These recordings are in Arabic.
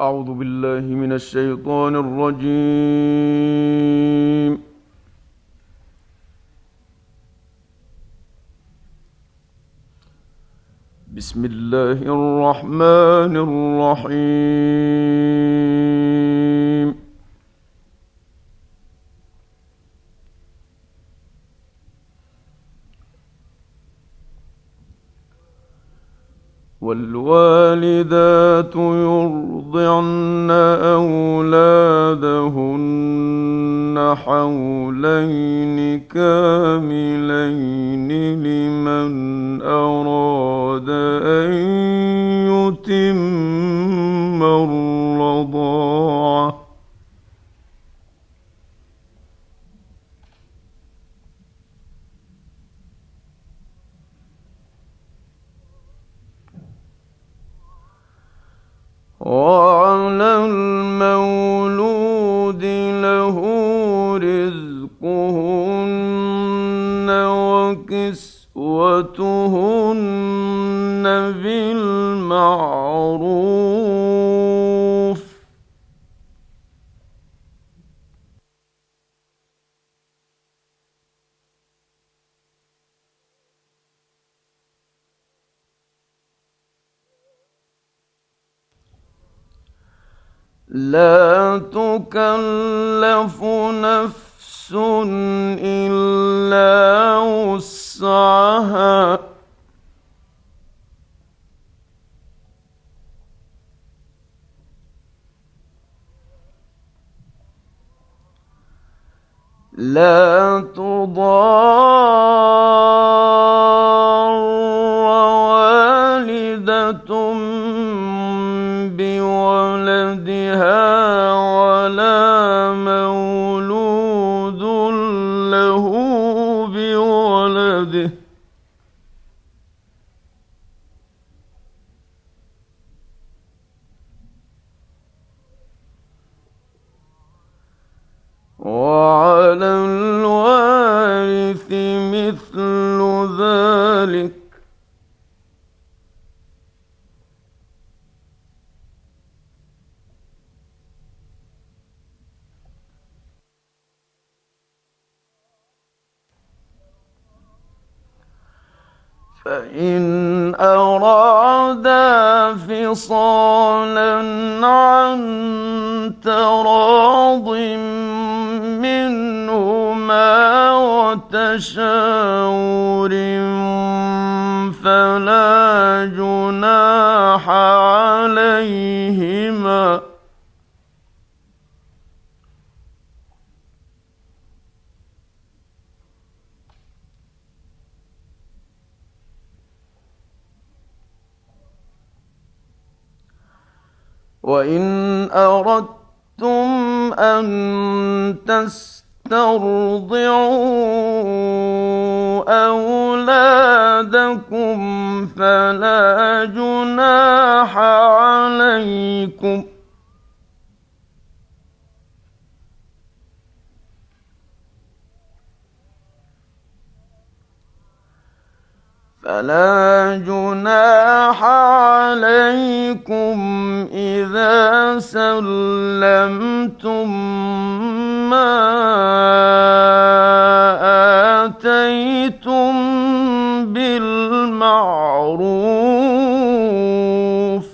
أعوذ بالله من الشيطان الرجيم. بسم الله الرحمن الرحيم. والوالدات يرضعن أولادهن حولين كاملين لمن أراد أن يتم الرضاعة. وعلى المولود له رزقهن وكسوتهن بالمعروف. لا تكلف نفس إلا وسعها. لا تضار والدة بولدها ولا مولود له بولده. وعلى الوارث مثل ذلك. فإن أرادا فصالا عن تراض منهما وتشاور فلا جناح عليهما. وإن أردتم أن تسترضعوا أولادكم فلا جناح عليكم إذا سلمتم ما آتيتم بالمعروف.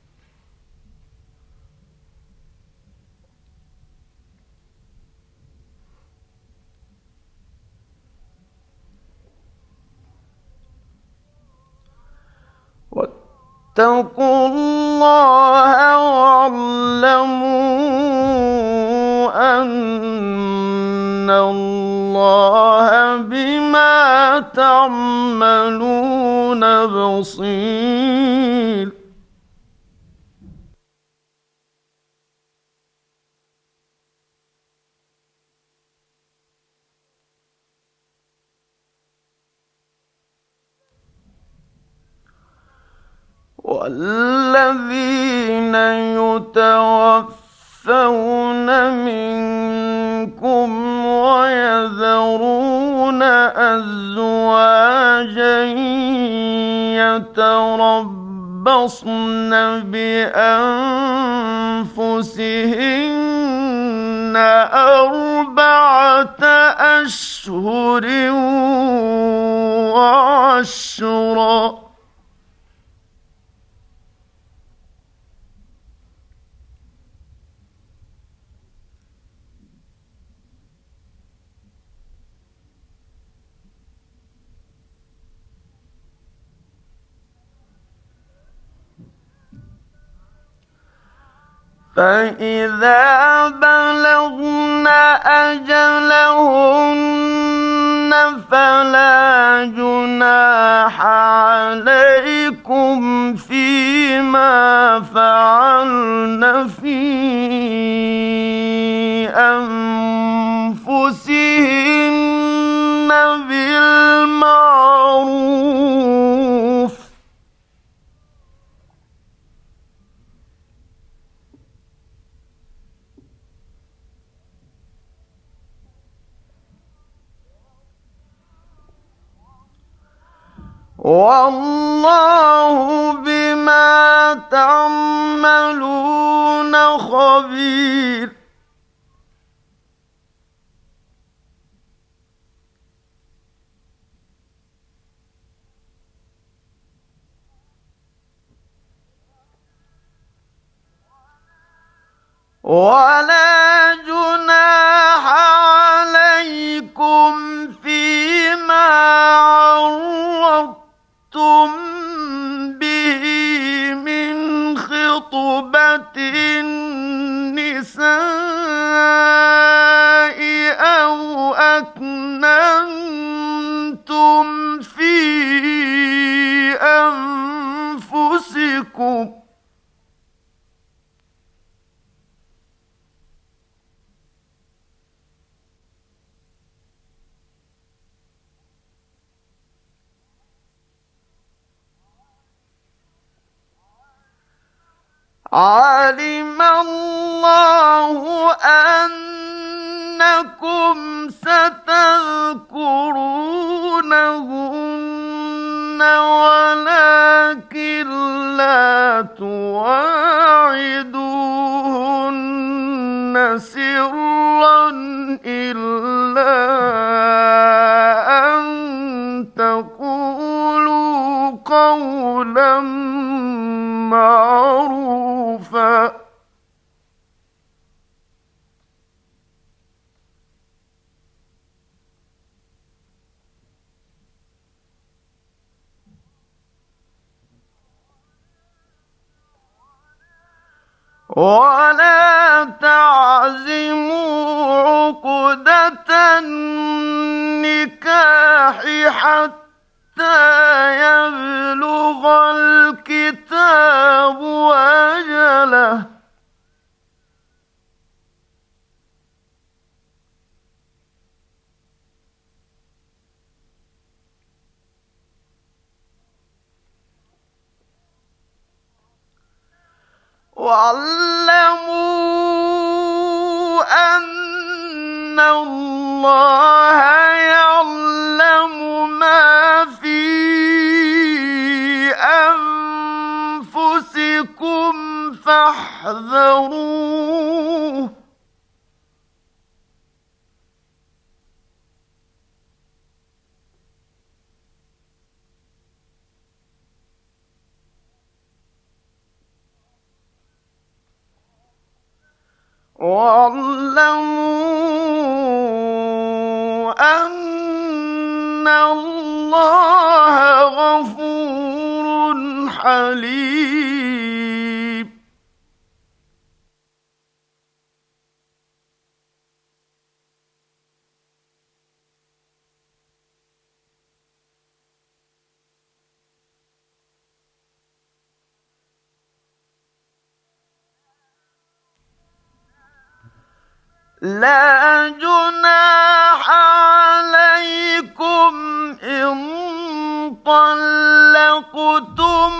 واتقوا الله واعلموا أن الله بما تعملون بصير. والذين يتوفون منكم ويذرون أزواجا يتربصن بأنفسهن أربعة أشهر وعشرا. فإذا بلغن أجلهن فلا جناح عليكم فيما فعلن في أنفسهن بالمعروف. والله بما تعملون خبير. ولا جناح عليكم فيما عرضتم به من خطبة النساء أو أكننتم في أنفسكم. علم الله أنكم ستذكرونهن ولكن لا تواعدوهن سرا إلا أن تقولوا قولا معروفا. ولا تعزموا عقدة النكاح حتى يبلغ الكتاب أجله. واعلموا أن الله يعلم ما في أنفسكم فاحذروه. واعلموا أن الله غفور حليم. لا جناح عليكم إن طلقتم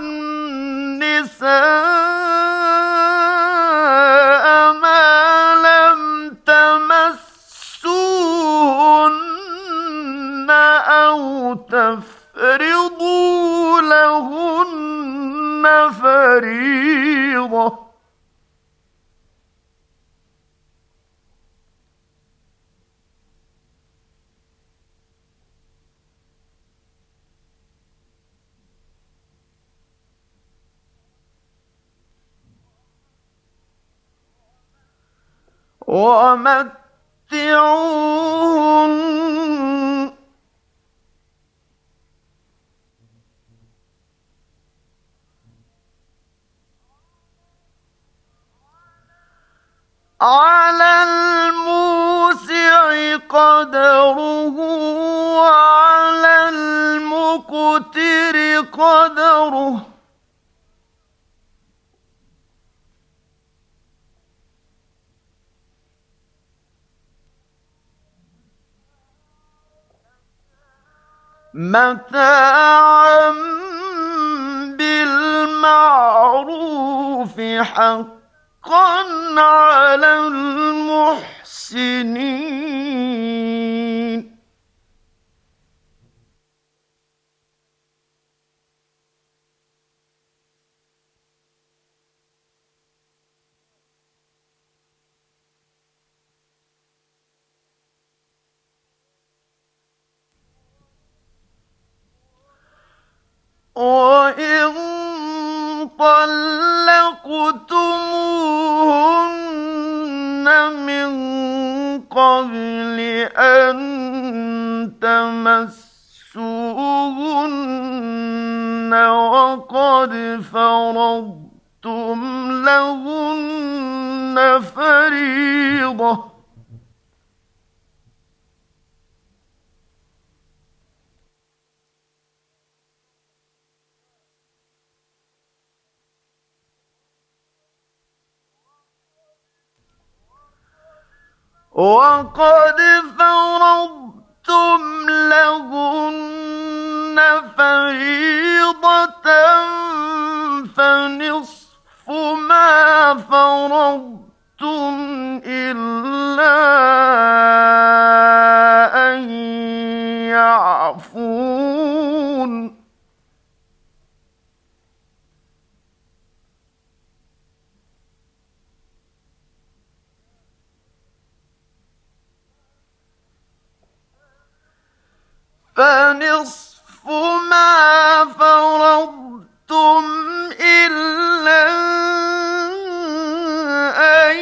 النساء ما لم تمسوهن أو تفرضوا لهن فريضة. ومتعوهن على الموسع قدره وعلى المقتر قدره متاعا بالمعروف حقا على المحسنين وإن طلقتموهن من قبل أن تمسوهن وقد فرضتم لهن فريضة وقد فرضتم لهن فريضة فنصف ما فرضتم إلا أن يعفون فنصف ما فرضتم إلا أن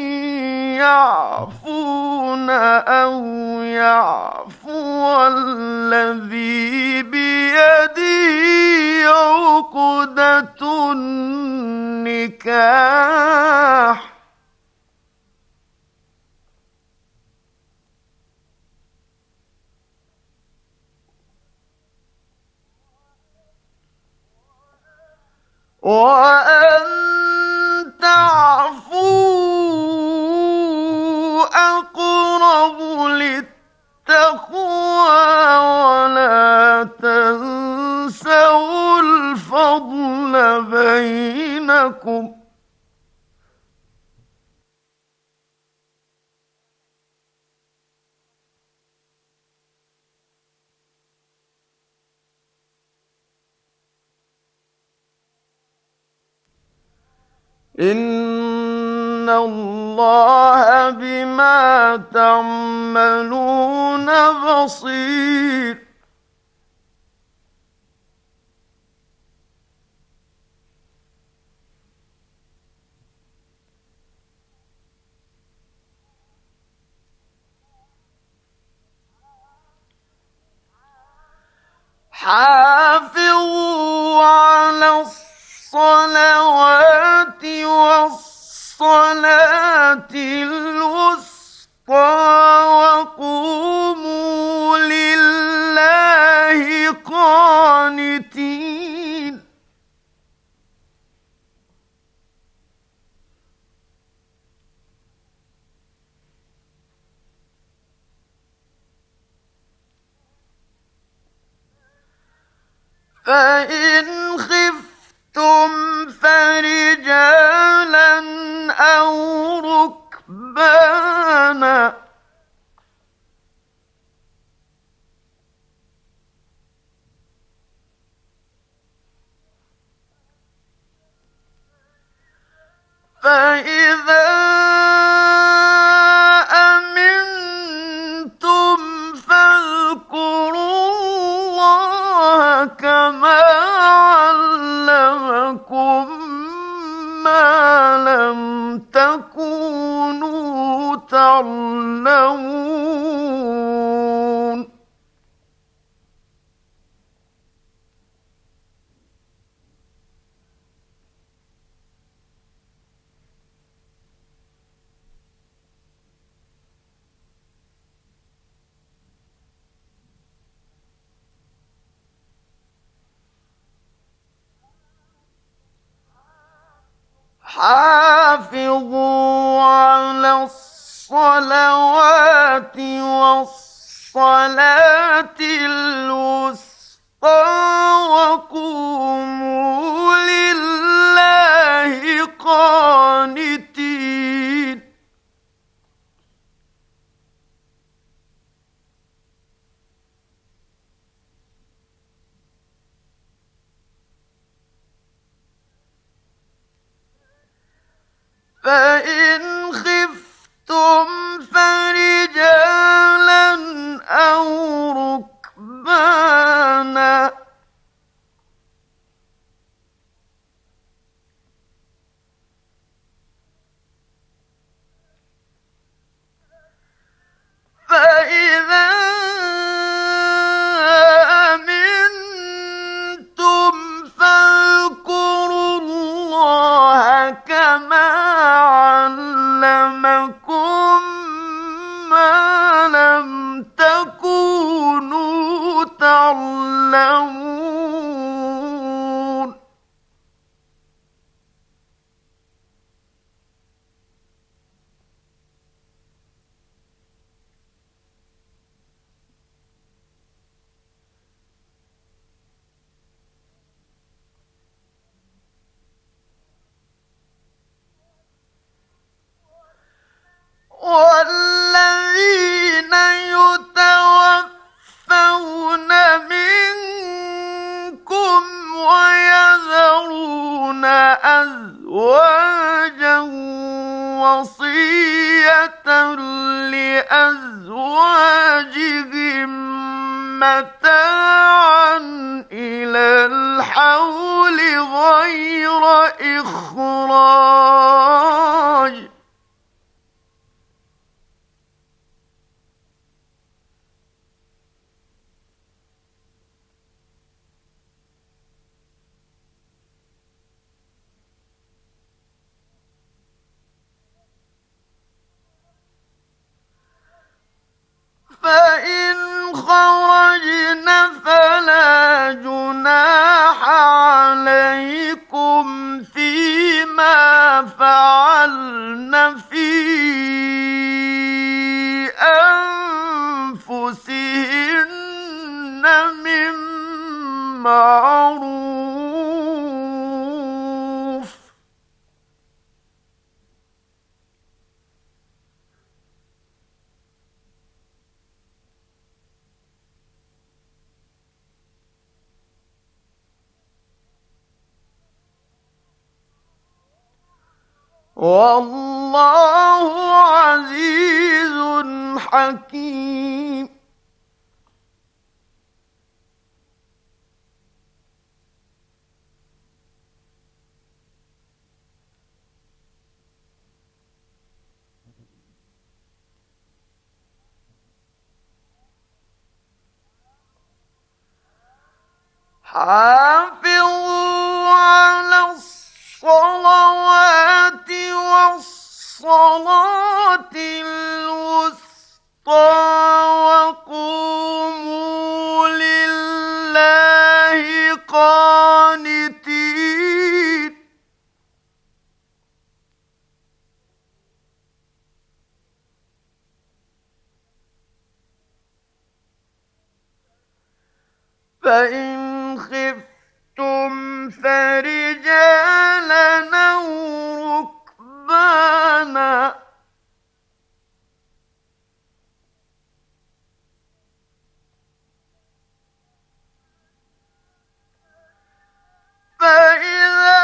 يعفون أو يعفو الذي بيده عقدة النكاح وأن تعفوا أقرب للتقوى ولا تنسوا الفضل بينكم إن الله بما تعملون بصير حافظوا على الصلوات والصلاة الوسطى وقوموا لله قانتين فإن خفتم فرجالا أو ركبانا فإذا أمنتم فاذكروا الله كما علمكم ما لم تكونوا تعلمون حافظوا على الصلوات والصلاة الوسطى وقوموا لله قانتين فإن خفتم فرجالا أو ركبانا فإذا أمنتم فاذكروا الله كما علمكم ما لم تكونوا تعلمون والذين يتوفون منكم ويذرون أزواجا وصية لأزواجهم متاعا إلى الحول غير إخراج فإن خرجن فلا جناح عليكم فيما فعلن في أنفسهن من معروف والله عزيز حكيم حافظوا على الصلوات والصلاة الوسطى وقوموا لله قانتين فإن خفتم فرجالا أو ركبانا فإذا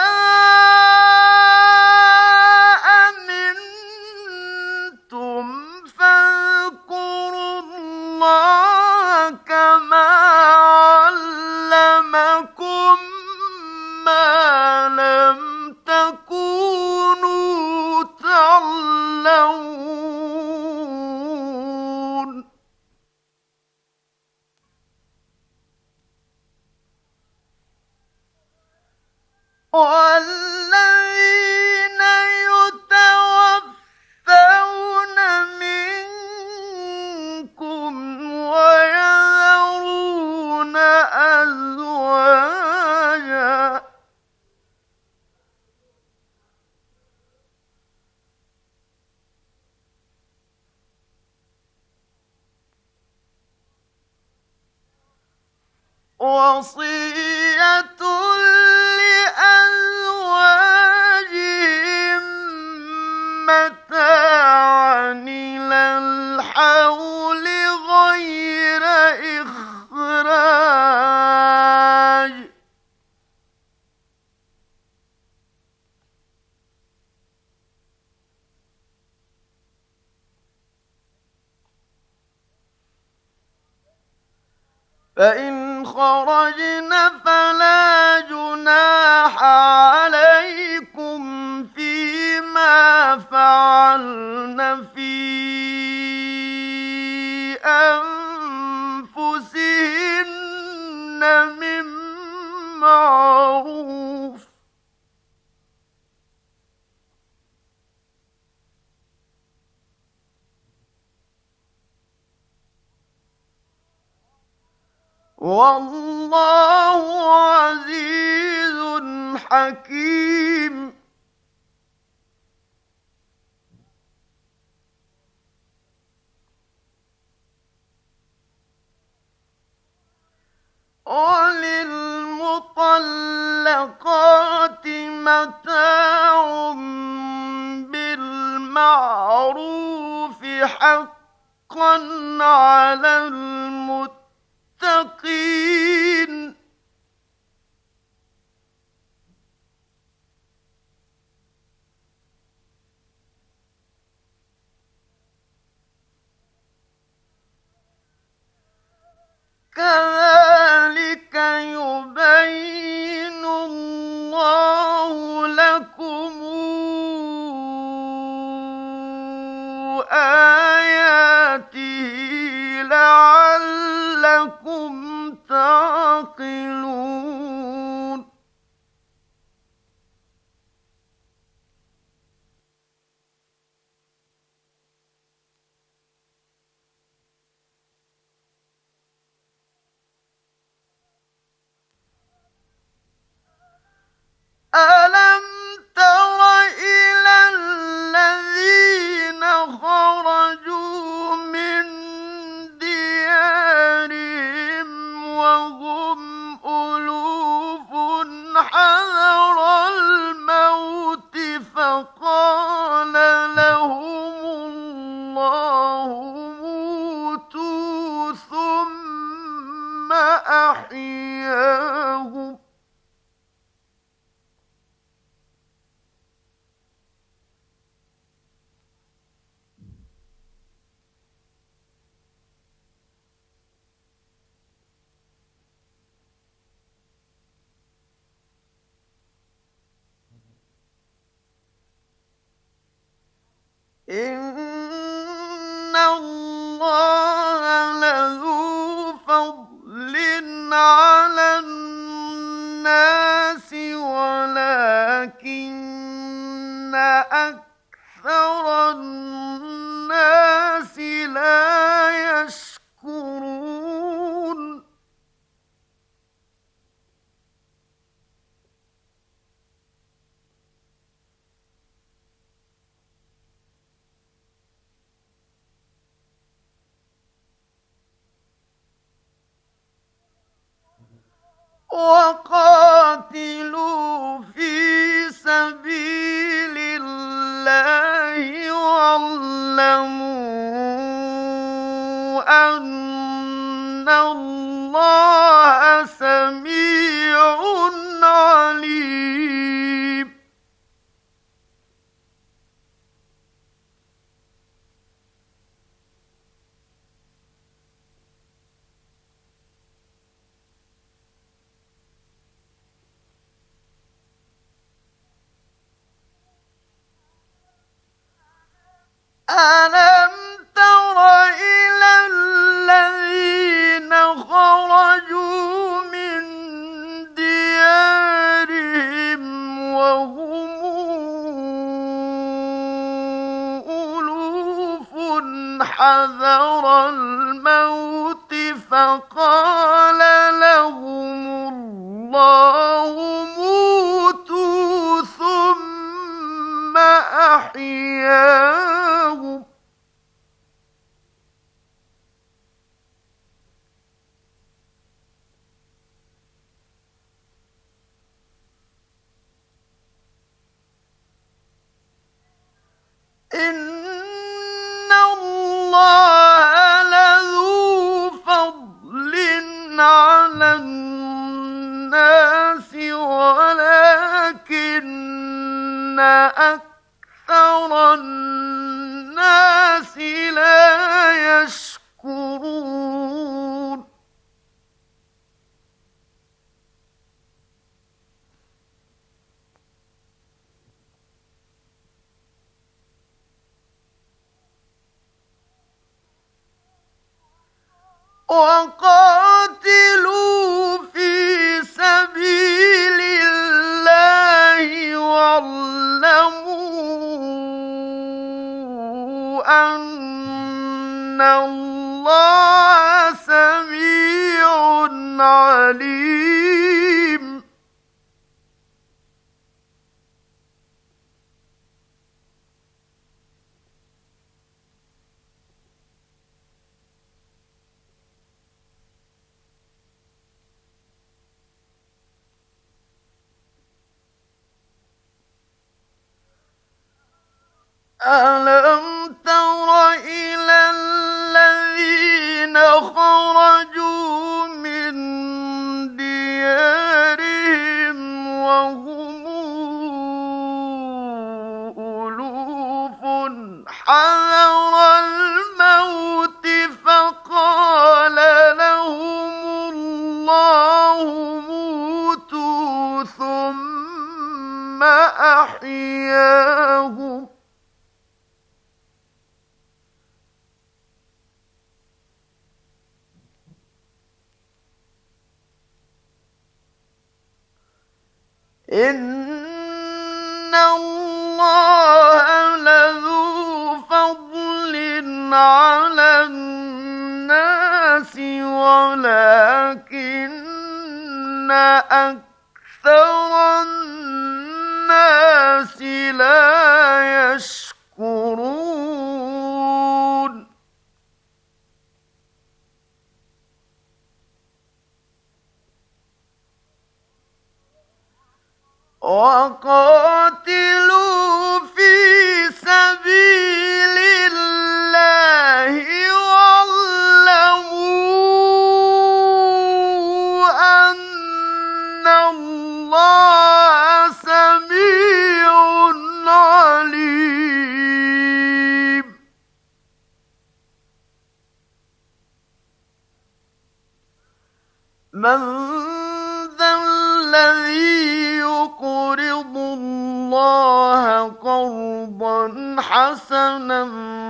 أمنتم فاذكروا الله كما علمكم وصية لأزواجهم متاعا إلى الحول غير إخراج. فإن خرجن فلا جناح عليكم فيما فعلن في أنفسهن من معروف. والله عزيز حكيم. وللمطلقات متاع بالمعروف حقا على المتقين. كذلك يبين الله لكم آياته لعلكم تعقلون. ألم تر إلى الذين خرجوا من ديارهم وهم ألوف حذر الموت فقال لهم الله موتوا ثم أحياهم. إن الله لذو فضل على الناس ولكن أكثر الناس لا يشكرون. وقاتلوا في سبيل الله واعلموا أن الله سميع عليم. ألم تر إلى الذين خرجوا من ديارهم وهم ألوف حذر الموت فقال لهم الله موتوا ثم أحياهم. أكثر الناس لا يشكرون وقاتلوا في سبيل الله واعلموا أن الله سميع عليم ألم تر إلى الذين خرجوا من ديارهم وهم ألوف حذر الموت فقال لهم الله موتوا ثم أحياهم إن الله لذو فضل على الناس ولكن أكثر الناس لا يشكرون وقاتلوا في سبيل الله واعلموا أن الله سميع عليم من ذا الذي يقرض الله قرضا حسنا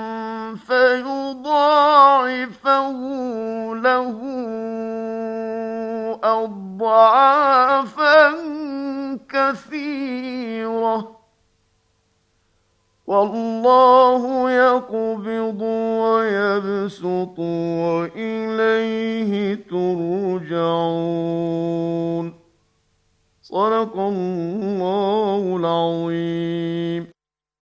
فيضاعفه له أضعافا كثيرة والله يقبض ويبسط وإليه ترجعون صدق الله العظيم